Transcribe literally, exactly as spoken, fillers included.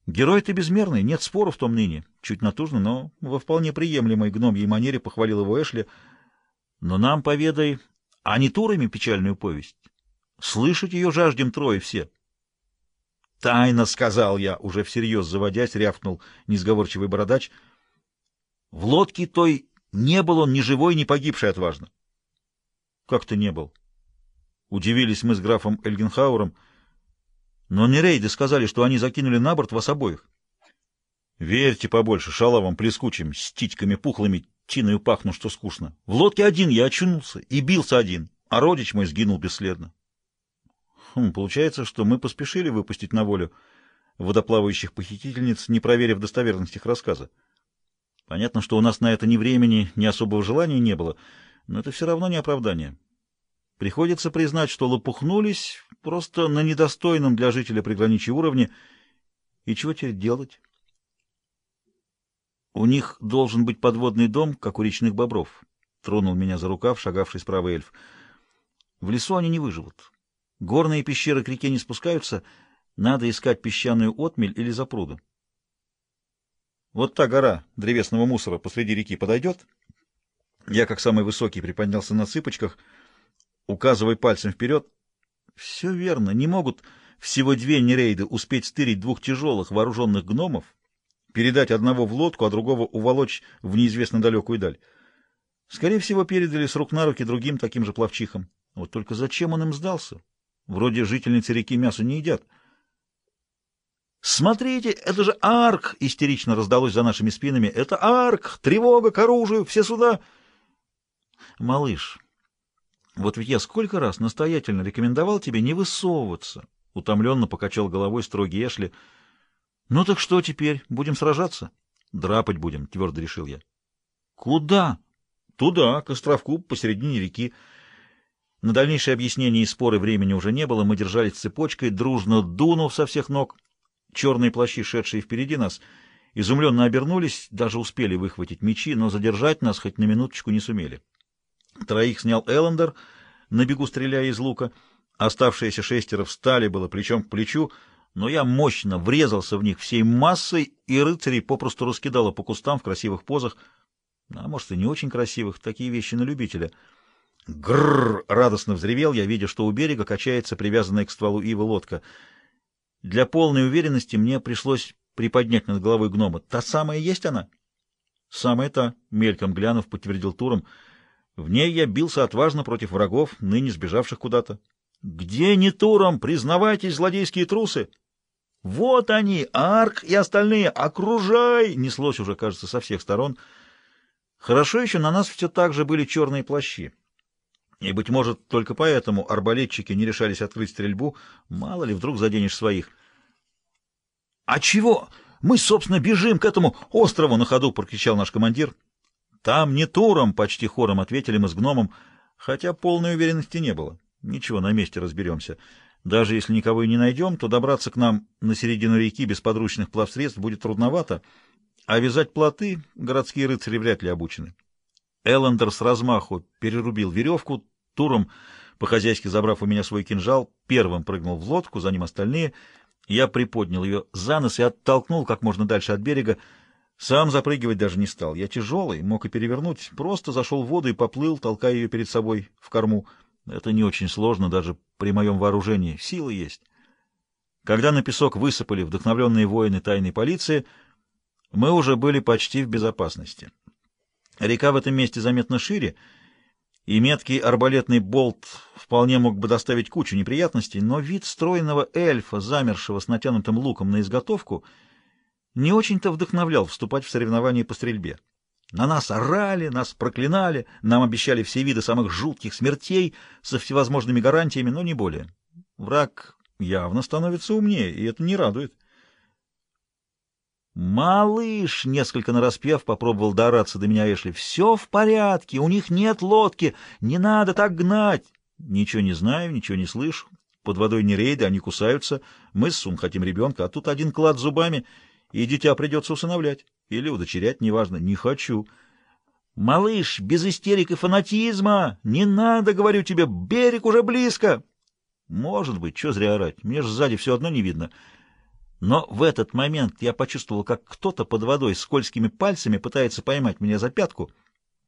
Герой ты безмерный, нет спора в том ныне. Чуть натужно, но во вполне приемлемой гномьей манере похвалил его Эшли. Но нам поведай, а не турами печальную повесть. Слышать ее жаждем трое все. Тайно сказал я, уже всерьез заводясь, рявкнул несговорчивый бородач. В лодке той не был он ни живой, ни погибший отважно. Как-то не был. Удивились мы с графом Эльгенхауром. Но нерейды сказали, что они закинули на борт вас обоих. Верьте побольше шалавам плескучим, с титьками пухлыми, тиною пахну, что скучно. В лодке один я очунулся и бился один, а родич мой сгинул бесследно. Хм, получается, что мы поспешили выпустить на волю водоплавающих похитительниц, не проверив достоверность их рассказа. Понятно, что у нас на это ни времени, ни особого желания не было, но это все равно не оправдание. Приходится признать, что лопухнулись просто на недостойном для жителя приграничья уровне. И чего теперь делать? У них должен быть подводный дом, как у речных бобров. Тронул меня за рукав, шагавший справа эльф. В лесу они не выживут. Горные пещеры к реке не спускаются. Надо искать песчаную отмель или запруду. Вот та гора древесного мусора посреди реки подойдет? Я, как самый высокий, приподнялся на цыпочках, указывая пальцем вперед. Все верно, не могут всего две нерейды успеть стырить двух тяжелых вооруженных гномов, передать одного в лодку, а другого уволочь в неизвестно далекую даль. Скорее всего, передали с рук на руки другим таким же пловчихам. Вот только зачем он им сдался? Вроде жительницы реки мясо не едят. «Смотрите, это же Арк!» — истерично раздалось за нашими спинами. «Это Арк! Тревога к оружию! Все сюда!» «Малыш, вот ведь я сколько раз настоятельно рекомендовал тебе не высовываться!» — утомленно покачал головой строгий Эшли. «Ну так что теперь? Будем сражаться?» «Драпать будем», — твердо решил я. «Куда?» «Туда, к островку, посередине реки». На дальнейшее объяснение и споры времени уже не было. Мы держались цепочкой, дружно дунув со всех ног. Черные плащи, шедшие впереди нас, изумленно обернулись, даже успели выхватить мечи, но задержать нас хоть на минуточку не сумели. Троих снял Эллендер, на бегу стреляя из лука. Оставшиеся шестеро встали было плечом к плечу, но я мощно врезался в них всей массой, и рыцарей попросту раскидало по кустам в красивых позах. А может, и не очень красивых, такие вещи на любителя. Грррр! Радостно взревел я, видя, что у берега качается привязанная к стволу ивы лодка. Для полной уверенности мне пришлось приподнять над головой гнома. Та самая есть она? Самая та, мельком глянув, подтвердил Туром. В ней я бился отважно против врагов, ныне сбежавших куда-то. Где не Туром? Признавайтесь, злодейские трусы! Вот они, Арк и остальные! Окружай! Неслось уже, кажется, со всех сторон. Хорошо еще на нас все так же были черные плащи. И, быть может, только поэтому арбалетчики не решались открыть стрельбу. Мало ли, вдруг заденешь своих. — А чего? Мы, собственно, бежим к этому острову на ходу, — прокричал наш командир. — Там не Туром, — почти хором ответили мы с гномом, хотя полной уверенности не было. Ничего, на месте разберемся. Даже если никого и не найдем, то добраться к нам на середину реки без подручных плавсредств будет трудновато, а вязать плоты городские рыцари вряд ли обучены. Эллендер с размаху перерубил веревку, Туром, по-хозяйски забрав у меня свой кинжал, первым прыгнул в лодку, за ним остальные. Я приподнял ее за нос и оттолкнул как можно дальше от берега. Сам запрыгивать даже не стал. Я тяжелый, мог и перевернуть, просто зашел в воду и поплыл, толкая ее перед собой в корму. Это не очень сложно, даже при моем вооружении. Сила есть. Когда на песок высыпали вдохновленные воины тайной полиции, мы уже были почти в безопасности. Река в этом месте заметно шире, и меткий арбалетный болт вполне мог бы доставить кучу неприятностей, но вид стройного эльфа, замершего с натянутым луком на изготовку, не очень-то вдохновлял вступать в соревнования по стрельбе. На нас орали, нас проклинали, нам обещали все виды самых жутких смертей со всевозможными гарантиями, но не более. Враг явно становится умнее, и это не радует. «Малыш!» — несколько нараспев попробовал доораться до меня Эшли. «Все в порядке, у них нет лодки, не надо так гнать!» «Ничего не знаю, ничего не слышу. Под водой не рейды, они кусаются. Мы с Сум хотим ребенка, а тут один клад зубами, и дитя придется усыновлять. Или удочерять, неважно. Не хочу». «Малыш, без истерик и фанатизма! Не надо, говорю тебе, берег уже близко!» «Может быть, что зря орать, мне же сзади все одно не видно». Но в этот момент я почувствовал, как кто-то под водой скользкими пальцами пытается поймать меня за пятку.